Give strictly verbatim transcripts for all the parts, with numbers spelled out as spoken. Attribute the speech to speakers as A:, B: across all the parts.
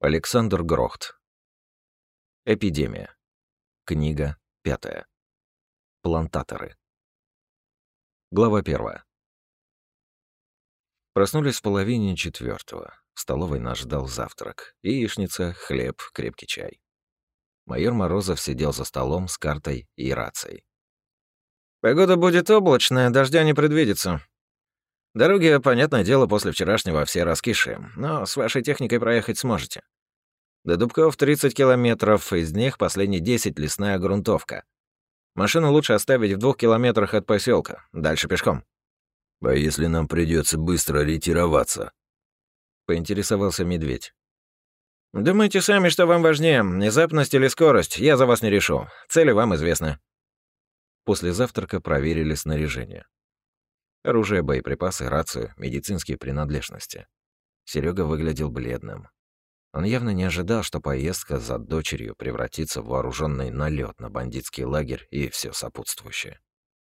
A: Александр Грохт. Эпидемия. Книга пятая. Плантаторы. Глава первая. Проснулись в половине четвертого. В столовой нас ждал завтрак. Яичница, хлеб, крепкий чай. Майор Морозов сидел за столом с картой и рацией. «Погода будет облачная, дождя не предвидится. Дороги, понятное дело, после вчерашнего все раскисшие, но с вашей техникой проехать сможете. До Дубков тридцать километров, из них последние десять лесная грунтовка. Машину лучше оставить в двух километрах от поселка, дальше пешком».
B: «А если нам придется быстро ретироваться?»
A: — поинтересовался Медведь. «Думайте сами, что вам важнее, внезапность или скорость, я за вас не решу. Цели вам известны». После завтрака проверили снаряжение. Оружие, боеприпасы, рацию, медицинские принадлежности. Серега выглядел бледным. Он явно не ожидал, что поездка за дочерью превратится в вооруженный налет на бандитский лагерь и все сопутствующее.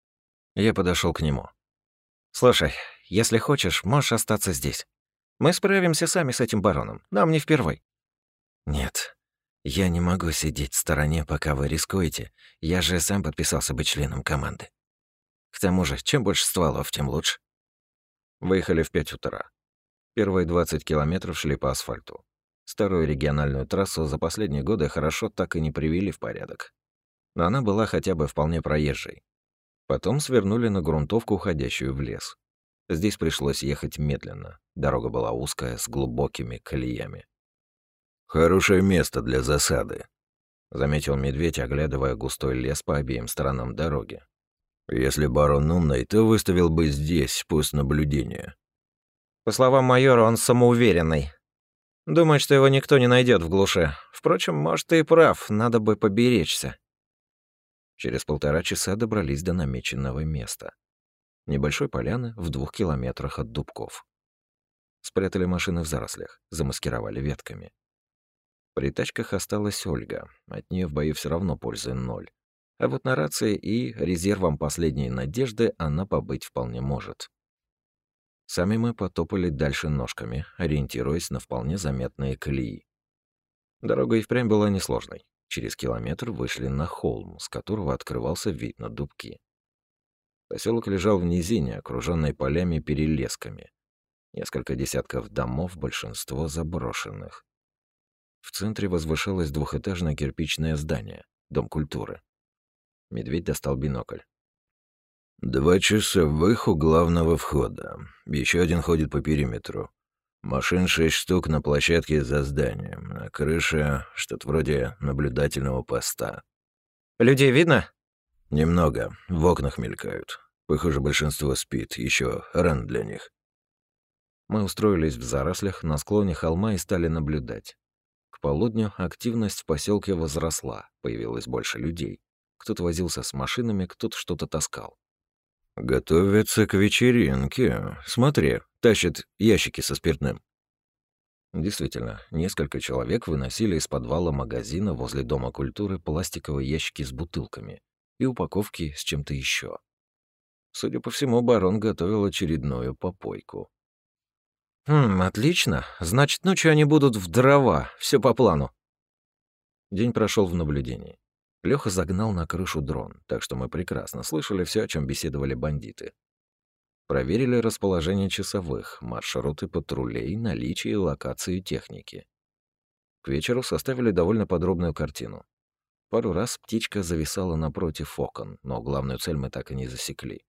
A: Я подошел к нему. «Слушай, если хочешь, можешь остаться здесь. Мы справимся сами с этим бароном, нам не впервой». «Нет, я не могу сидеть в стороне, пока вы рискуете. Я же сам подписался быть членом команды. К тому же, чем больше стволов, тем лучше». Выехали в пять утра. Первые двадцать километров шли по асфальту. Старую региональную трассу за последние годы хорошо так и не привели в порядок. Но она была хотя бы вполне проезжей. Потом свернули на грунтовку, уходящую в лес. Здесь пришлось ехать медленно. Дорога была узкая, с глубокими колеями.
B: «Хорошее место для засады»,
A: — заметил Медведь, оглядывая густой лес по обеим сторонам дороги.
B: «Если барон умный, то выставил бы здесь пост наблюдения».
A: По словам майора, он самоуверенный. Думает, что его никто не найдет в глуши. Впрочем, может, ты и прав, надо бы поберечься. Через полтора часа добрались до намеченного места. Небольшой поляны в двух километрах от Дубков. Спрятали машины в зарослях, замаскировали ветками. При тачках осталась Ольга, от нее в бою все равно пользы ноль. А вот на рации и резервом последней надежды она побыть вполне может. Сами мы потопали дальше ножками, ориентируясь на вполне заметные колеи. Дорога и впрямь была несложной. Через километр вышли на холм, с которого открывался вид на Дубки. Поселок лежал в низине, окруженный полями и перелесками. Несколько десятков домов, большинство заброшенных. В центре возвышалось двухэтажное кирпичное здание, Дом культуры. Медведь достал бинокль.
B: «Два часовых у главного входа. Еще один ходит по периметру. Машин шесть штук на площадке за зданием. На крыше что-то вроде наблюдательного поста».
A: «Людей видно?»
B: «Немного. В окнах мелькают. Похоже, большинство спит. Еще рано для них».
A: Мы устроились в зарослях на склоне холма и стали наблюдать. К полудню активность в поселке возросла, появилось больше людей. Кто-то возился с машинами, кто-то что-то таскал.
B: «Готовятся к вечеринке. Смотри, тащат ящики со спиртным».
A: Действительно, несколько человек выносили из подвала магазина возле Дома культуры пластиковые ящики с бутылками и упаковки с чем-то еще. Судя по всему, барон готовил очередную попойку. «Хм, отлично. Значит, ночью они будут в дрова. Все по плану». День прошел в наблюдении. Лёха загнал на крышу дрон, так что мы прекрасно слышали все, о чем беседовали бандиты. Проверили расположение часовых, маршруты патрулей, наличие и локацию техники. К вечеру составили довольно подробную картину. Пару раз птичка зависала напротив окон, но главную цель мы так и не засекли.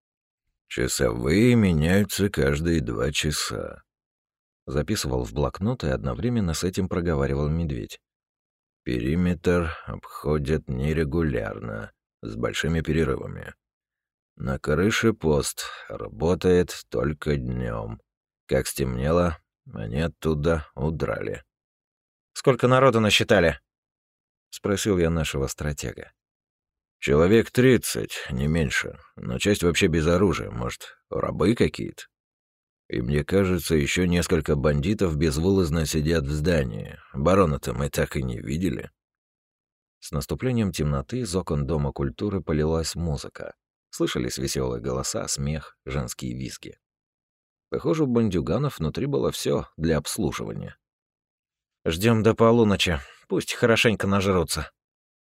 B: «Часовые меняются каждые два часа»,
A: — записывал в блокнот и одновременно с этим проговаривал Медведь.
B: «Периметр обходят нерегулярно, с большими перерывами. На крыше пост работает только днем. Как стемнело, они оттуда удрали».
A: «Сколько народу насчитали?» — спросил я нашего стратега.
B: «Человек тридцать, не меньше, но часть вообще без оружия, может, рабы какие-то. И мне кажется, еще несколько бандитов безвылазно сидят в здании. Барона-то мы так и не видели».
A: С наступлением темноты из окон Дома культуры полилась музыка. Слышались веселые голоса, смех, женские визги. Похоже, у бандюганов внутри было все для обслуживания. Ждем до полуночи. Пусть хорошенько нажрутся.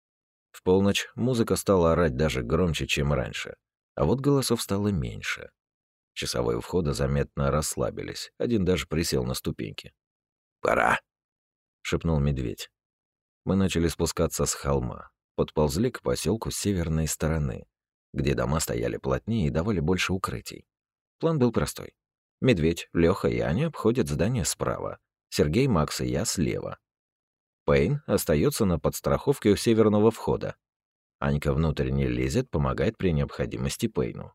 B: В полночь музыка стала орать даже громче, чем раньше. А вот голосов стало меньше. Часовые у входа заметно расслабились. Один даже присел на ступеньки. «Пора», — шепнул медведь. Мы начали спускаться с холма. Подползли к поселку с северной стороны, где дома стояли плотнее и давали больше укрытий. План был простой. Медведь, Лёха и Аня обходят здание справа. Сергей, Макс и я слева. Пейн остается на подстраховке у северного входа. Анька внутрь не лезет, помогает при необходимости Пейну.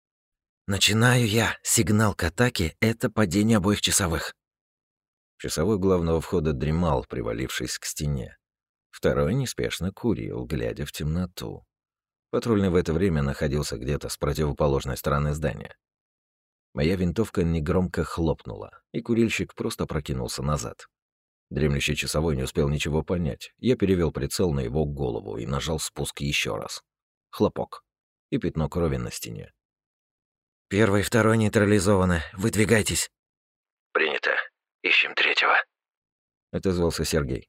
A: «Начинаю я. Сигнал к атаке — это падение обоих часовых».
B: Часовой главного входа дремал, привалившись к стене. Второй неспешно курил, глядя в темноту. Патрульный в это время находился где-то с противоположной стороны здания. Моя винтовка негромко хлопнула, и курильщик просто прокинулся назад. Дремлющий часовой не успел ничего понять. Я перевел прицел на его голову и нажал спуск еще раз. Хлопок. И пятно крови на стене.
A: «Первый и второй нейтрализованы. Выдвигайтесь».
C: «Принято. Ищем третьего»,
B: — отозвался Сергей.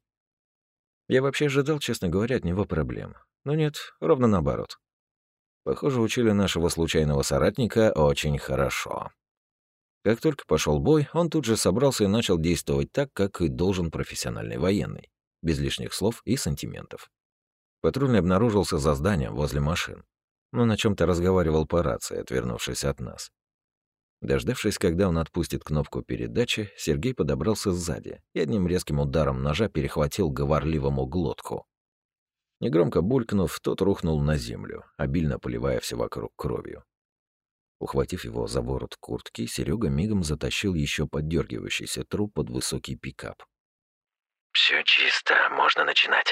B: Я вообще ожидал, честно говоря, от него проблем. Но нет, ровно наоборот. Похоже, учили нашего случайного соратника очень хорошо. Как только пошел бой, он тут же собрался и начал действовать так, как и должен профессиональный военный, без лишних слов и сантиментов. Патрульный обнаружился за зданием возле машин, но на чем то разговаривал по рации, отвернувшись от нас. Дождавшись, когда он отпустит кнопку передачи, Сергей подобрался сзади и одним резким ударом ножа перехватил говорливому глотку. Негромко булькнув, тот рухнул на землю, обильно поливая все вокруг кровью. Ухватив его за ворот куртки, Серега мигом затащил еще поддергивающийся труп под высокий пикап.
C: «Все чисто, можно начинать».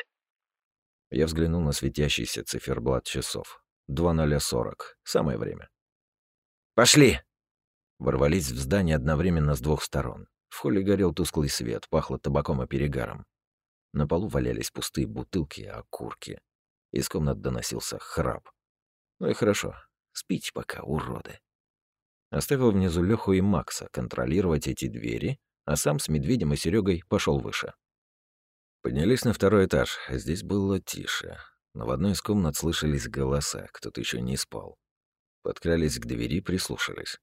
B: Я взглянул на светящийся циферблат часов. два ноль сорок. Самое время.
A: «Пошли!»
B: Ворвались в здание одновременно с двух сторон. В холле горел тусклый свет, пахло табаком и перегаром. На полу валялись пустые бутылки и окурки. Из комнат доносился храп. Ну и хорошо. Спите пока, уроды. Оставил внизу Лёху и Макса контролировать эти двери, а сам с Медведем и Серегой пошел выше. Поднялись на второй этаж. Здесь было тише. Но в одной из комнат слышались голоса, кто-то еще не спал. Подкрались к двери, прислушались.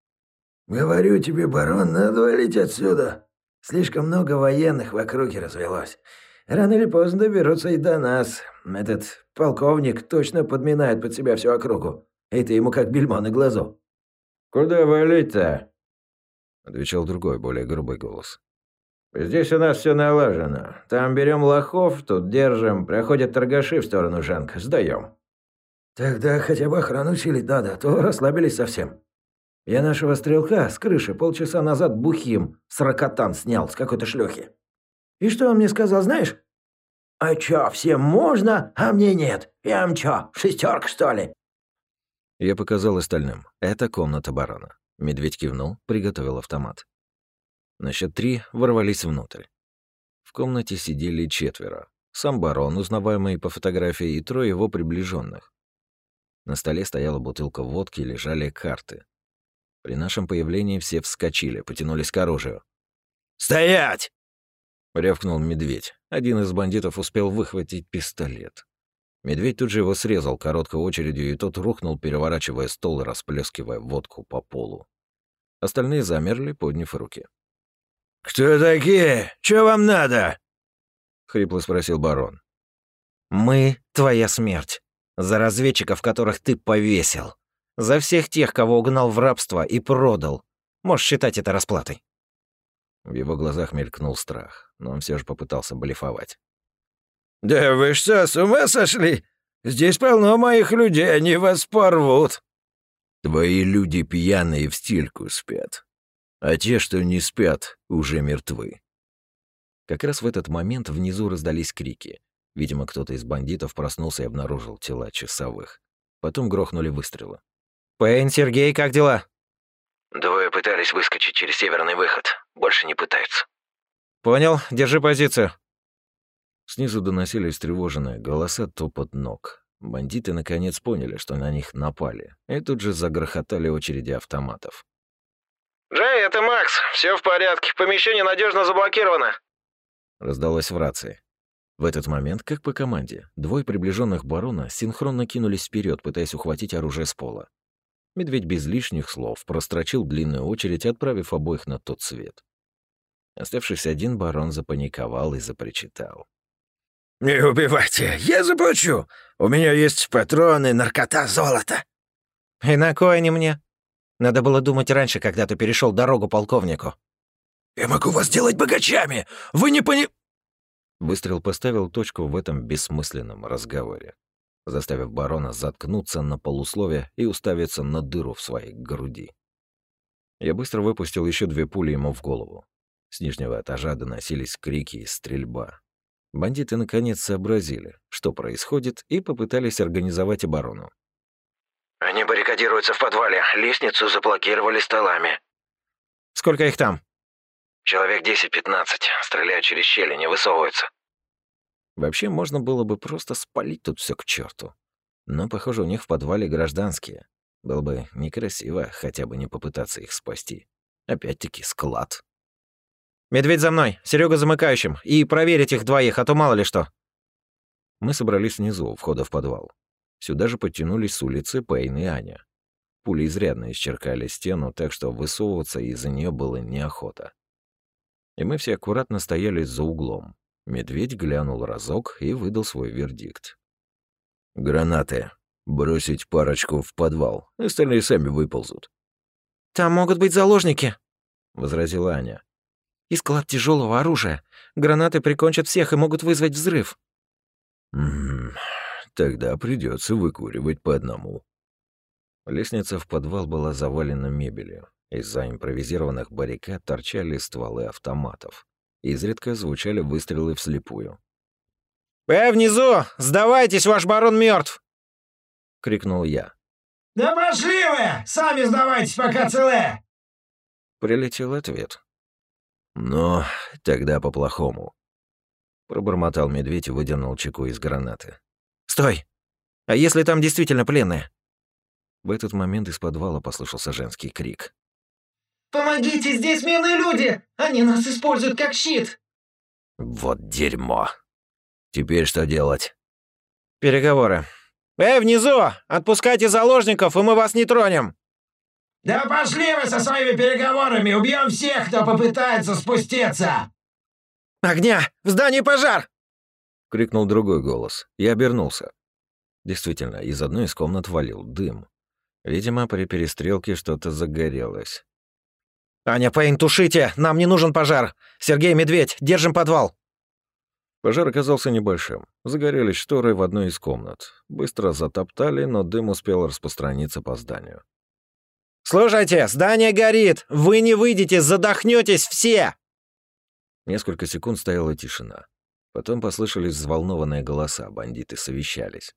D: «Говорю тебе, барон, надо валить отсюда. Слишком много военных в округе развелось. Рано или поздно доберутся и до нас. Этот полковник точно подминает под себя всю округу. Это ему как бельмо на глазу».
A: «Куда валить-то?»
B: — отвечал другой, более грубый голос.
A: «Здесь у нас все налажено. Там берем лохов, тут держим. Проходят торгаши в сторону Жанка. Сдаем.
D: «Тогда хотя бы охрану усилить надо, а то расслабились совсем. Я нашего стрелка с крыши полчаса назад бухим с ракотан снял с какой-то шлюхи. И что он мне сказал, знаешь? А чё, всем можно, а мне нет? Я чё, шестерка что ли?»
B: Я показал остальным. Это комната барона. Медведь кивнул, приготовил автомат. На счет три ворвались внутрь. В комнате сидели четверо. Сам барон, узнаваемый по фотографии, и трое его приближенных. На столе стояла бутылка водки, лежали карты. При нашем появлении все вскочили, потянулись к оружию.
C: «Стоять!»
B: — рявкнул медведь. Один из бандитов успел выхватить пистолет. Медведь тут же его срезал короткой очередью, и тот рухнул, переворачивая стол и расплескивая водку по полу. Остальные замерли, подняв руки.
C: «Кто такие? Чё вам надо?»
B: — хрипло спросил барон.
A: «Мы — твоя смерть. За разведчиков, которых ты повесил. За всех тех, кого угнал в рабство и продал. Можешь считать это расплатой».
B: В его глазах мелькнул страх, но он все же попытался блефовать.
C: «Да вы что, с ума сошли? Здесь полно моих людей, они вас порвут».
B: «Твои люди пьяные в стельку спят, а те, что не спят, уже мертвы». Как раз в этот момент внизу раздались крики. Видимо, кто-то из бандитов проснулся и обнаружил тела часовых. Потом грохнули выстрелы.
A: «Пейн, Сергей, как дела?»
C: «Двое пытались выскочить через северный выход. Больше не пытаются».
A: «Понял, держи позицию».
B: Снизу доносились встревоженные голоса, топот ног. Бандиты наконец поняли, что на них напали, и тут же загрохотали очереди автоматов.
E: «Джей, это Макс. Все в порядке. Помещение надежно заблокировано».
A: раздалось в рации. В этот момент, как по команде, двое приближенных барона синхронно кинулись вперед, пытаясь ухватить оружие с пола. Медведь без лишних слов прострочил длинную очередь, отправив обоих на тот свет. Оставшийся один барон запаниковал и запричитал.
C: «Не убивайте, я заплачу. У меня есть патроны, наркота, золото».
E: «И на кой они мне? Надо было думать раньше, когда ты перешел дорогу полковнику».
C: «Я могу вас сделать богачами! Вы не пони...»
A: Выстрел поставил точку в этом бессмысленном разговоре, заставив барона заткнуться на полуслове и уставиться на дыру в своей груди. Я быстро выпустил еще две пули ему в голову. С нижнего этажа доносились крики и стрельба. Бандиты наконец сообразили, что происходит, и попытались организовать оборону.
D: «Они баррикадируются в подвале, лестницу заблокировали столами».
E: «Сколько их там?»
D: «Человек десять-пятнадцать, стреляют через щели, не высовываются».
A: Вообще, можно было бы просто спалить тут все к черту. Но, похоже, у них в подвале гражданские. Было бы некрасиво хотя бы не попытаться их спасти. Опять-таки, склад.
E: «Медведь за мной, Серега замыкающим, и проверить их двоих, а то мало ли что».
A: Мы собрались внизу, у входа в подвал. Сюда же подтянулись с улицы Пейн и Аня. Пули изрядно исчеркали стену, так что высовываться из-за нее было неохота. И мы все аккуратно стояли за углом. Медведь глянул разок и выдал свой вердикт. «Гранаты. Бросить парочку в подвал. Остальные сами выползут».
E: «Там могут быть заложники»,
A: — возразила Аня.
E: «И склад тяжелого оружия. Гранаты прикончат всех и могут вызвать взрыв».
A: «М-м, тогда придется выкуривать по одному». Лестница в подвал была завалена мебелью. Из-за импровизированных баррикад торчали стволы автоматов. Изредка звучали выстрелы вслепую.
E: «Э, внизу! Сдавайтесь, ваш барон мертв!
A: Крикнул я.
C: «Да пошли вы! Сами сдавайтесь, пока целые!»
A: Прилетел ответ. «Но тогда по-плохому». Пробормотал медведь и выдернул чеку из гранаты.
E: «Стой! А если там действительно пленные?»
A: В этот момент из подвала послышался женский крик.
F: «Помогите, здесь милые люди! Они нас используют как щит!»
A: «Вот дерьмо! Теперь что делать?»
E: «Переговоры. Эй, внизу! Отпускайте заложников, и мы вас не тронем!»
C: «Да пошли вы со своими переговорами! Убьем всех, кто попытается спуститься!»
E: «Огня! В здании пожар!»
A: — крикнул другой голос. Я обернулся. Действительно, из одной из комнат валил дым. Видимо, при перестрелке что-то загорелось.
E: «Аня, Пейн, тушите! Нам не нужен пожар! Сергей, Медведь, держим подвал!»
A: Пожар оказался небольшим. Загорелись шторы в одной из комнат. Быстро затоптали, но дым успел распространиться по зданию.
E: «Слушайте, здание горит! Вы не выйдете, задохнетесь все!»
A: Несколько секунд стояла тишина. Потом послышались взволнованные голоса, бандиты совещались.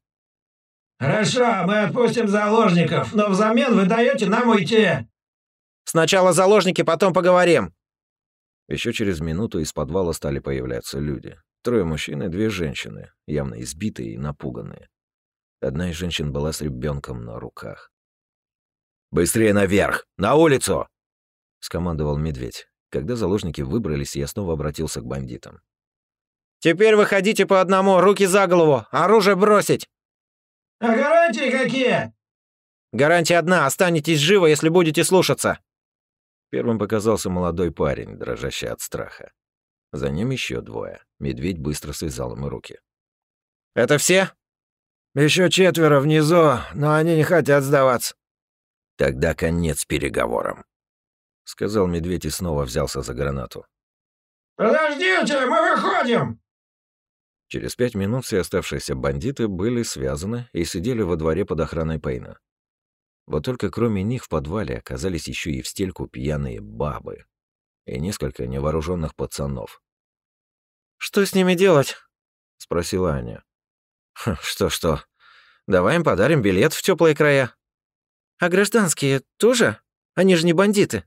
C: «Хорошо, мы отпустим заложников, но взамен вы даете нам уйти!»
E: «Сначала заложники, потом поговорим!»
A: Еще через минуту из подвала стали появляться люди. Трое мужчин и две женщины, явно избитые и напуганные. Одна из женщин была с ребенком на руках. «Быстрее наверх! На улицу!» — скомандовал медведь. Когда заложники выбрались, я снова обратился к бандитам.
E: «Теперь выходите по одному, руки за голову, оружие бросить!»
C: «А гарантии какие?»
E: «Гарантия одна, останетесь живы, если будете слушаться!»
A: Первым показался молодой парень, дрожащий от страха. За ним еще двое. Медведь быстро связал ему руки.
E: «Это все?»
C: «Еще четверо внизу, но они не хотят сдаваться».
A: «Тогда конец переговорам», — сказал медведь и снова взялся за гранату.
C: «Подождите, мы выходим!»
A: Через пять минут все оставшиеся бандиты были связаны и сидели во дворе под охраной Пейна. Вот только кроме них в подвале оказались еще и в стельку пьяные бабы и несколько невооруженных пацанов.
E: «Что с ними делать?»
A: — спросила Аня.
E: «Что-что? Давай им подарим билет в теплые края». «А гражданские тоже? Они же не бандиты».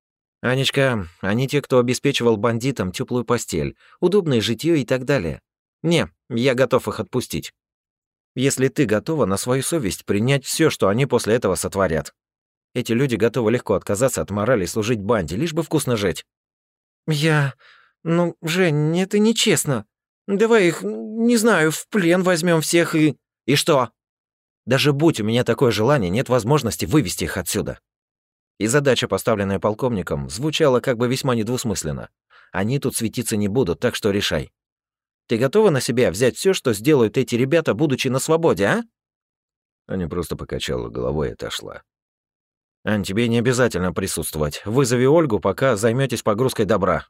E: «Анечка, они те, кто обеспечивал бандитам теплую постель, удобное житье и так далее. Не, я готов их отпустить. Если ты готова на свою совесть принять все, что они после этого сотворят. Эти люди готовы легко отказаться от морали и служить банде, лишь бы вкусно жить». «Я... Ну, Жень, это нечестно. Давай их, не знаю, в плен возьмем всех и... И что? Даже будь у меня такое желание, нет возможности вывести их отсюда. И задача, поставленная полковником, звучала как бы весьма недвусмысленно. Они тут светиться не будут, так что решай. Ты готова на себя взять все, что сделают эти ребята, будучи на свободе, а?
B: Аня просто покачала головой и отошла.
E: Ань, тебе не обязательно присутствовать. Вызови Ольгу, пока займетесь погрузкой добра.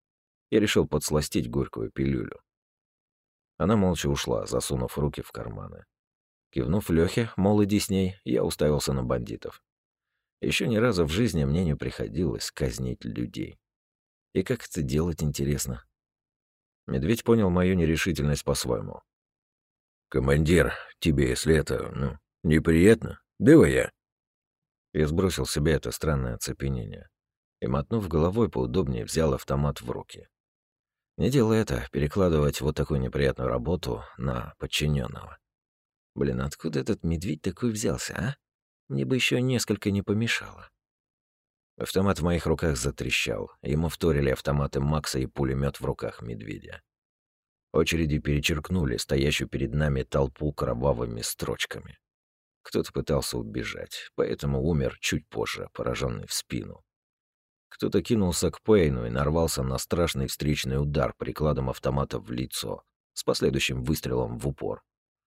B: Я решил подсластить горькую пилюлю. Она молча ушла, засунув руки в карманы. Кивнув Лёхе, мол, иди с ней, я уставился на бандитов. Еще ни разу в жизни мне не приходилось казнить людей. И как это делать, интересно? Медведь понял мою нерешительность по-своему. «Командир, тебе, если это, ну, неприятно, давай я». Я сбросил с себя это странное оцепенение и, мотнув головой, поудобнее взял автомат в руки. Не делай это, перекладывать вот такую неприятную работу на подчиненного. Блин, откуда этот медведь такой взялся, а? Мне бы еще несколько не помешало. Автомат в моих руках затрещал. Ему вторили автоматы Макса и пулемет в руках медведя. Очереди перечеркнули стоящую перед нами толпу кровавыми строчками. Кто-то пытался убежать, поэтому умер чуть позже, пораженный в спину. Кто-то кинулся к Пейну и нарвался на страшный встречный удар прикладом автомата в лицо с последующим выстрелом в упор.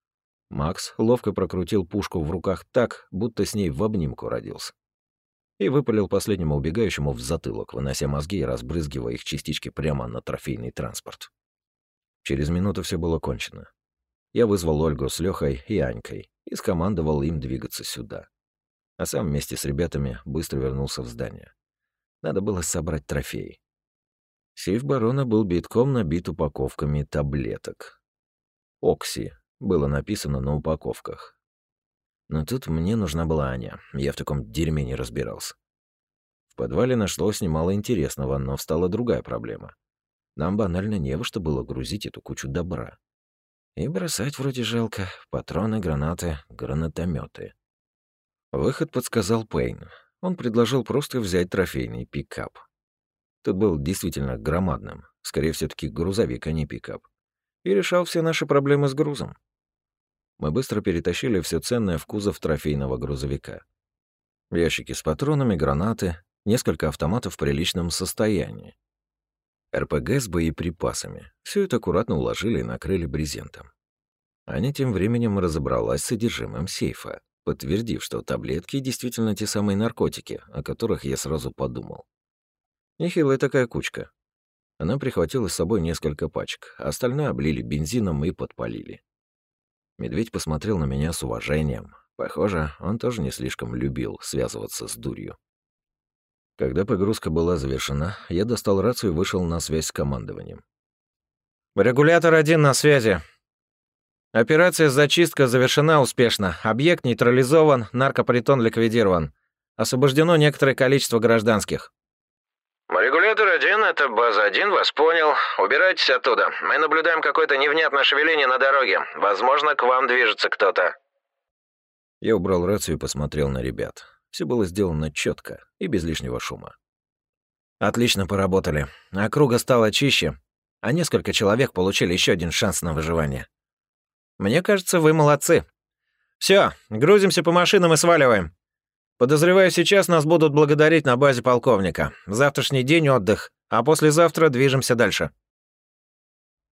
B: Макс ловко прокрутил пушку в руках так, будто с ней в обнимку родился, и выпалил последнему убегающему в затылок, вынося мозги и разбрызгивая их частички прямо на трофейный транспорт. Через минуту все было кончено. Я вызвал Ольгу с Лёхой и Анькой и скомандовал им двигаться сюда. А сам вместе с ребятами быстро вернулся в здание. Надо было собрать трофеи. Сейф барона был битком набит упаковками таблеток. «Окси» было написано на упаковках. Но тут мне нужна была Аня, я в таком дерьме не разбирался. В подвале нашлось немало интересного, но встала другая проблема. Нам банально не во что было грузить эту кучу добра. И бросать вроде жалко. Патроны, гранаты, гранатометы. Выход подсказал Пейн. Он предложил просто взять трофейный пикап. Тот был действительно громадным. Скорее, все таки грузовик, а не пикап. И решал все наши проблемы с грузом. Мы быстро перетащили все ценное в кузов трофейного грузовика. Ящики с патронами, гранаты, несколько автоматов в приличном состоянии. РПГ с боеприпасами. Все это аккуратно уложили и накрыли брезентом. Аня тем временем разобралась с содержимым сейфа, подтвердив, что таблетки действительно те самые наркотики, о которых я сразу подумал. Нехилая такая кучка. Она прихватила с собой несколько пачек, а остальное облили бензином и подпалили. Медведь посмотрел на меня с уважением. Похоже, он тоже не слишком любил связываться с дурью. Когда погрузка была завершена, я достал рацию и вышел на связь с командованием.
E: «Регулятор один на связи. Операция «Зачистка» завершена успешно. Объект нейтрализован, наркопритон ликвидирован. Освобождено некоторое количество гражданских».
A: «Регулятор один, это база один, вас понял. Убирайтесь оттуда. Мы наблюдаем какое-то невнятное шевеление на дороге. Возможно, к вам движется кто-то».
B: Я убрал рацию и посмотрел на ребят. Все было сделано четко и без лишнего шума.
E: «Отлично поработали. Округа стала чище, а несколько человек получили еще один шанс на выживание. Мне кажется, вы молодцы. Все, грузимся по машинам и сваливаем. Подозреваю, сейчас нас будут благодарить на базе полковника. Завтрашний день — отдых, а послезавтра движемся дальше».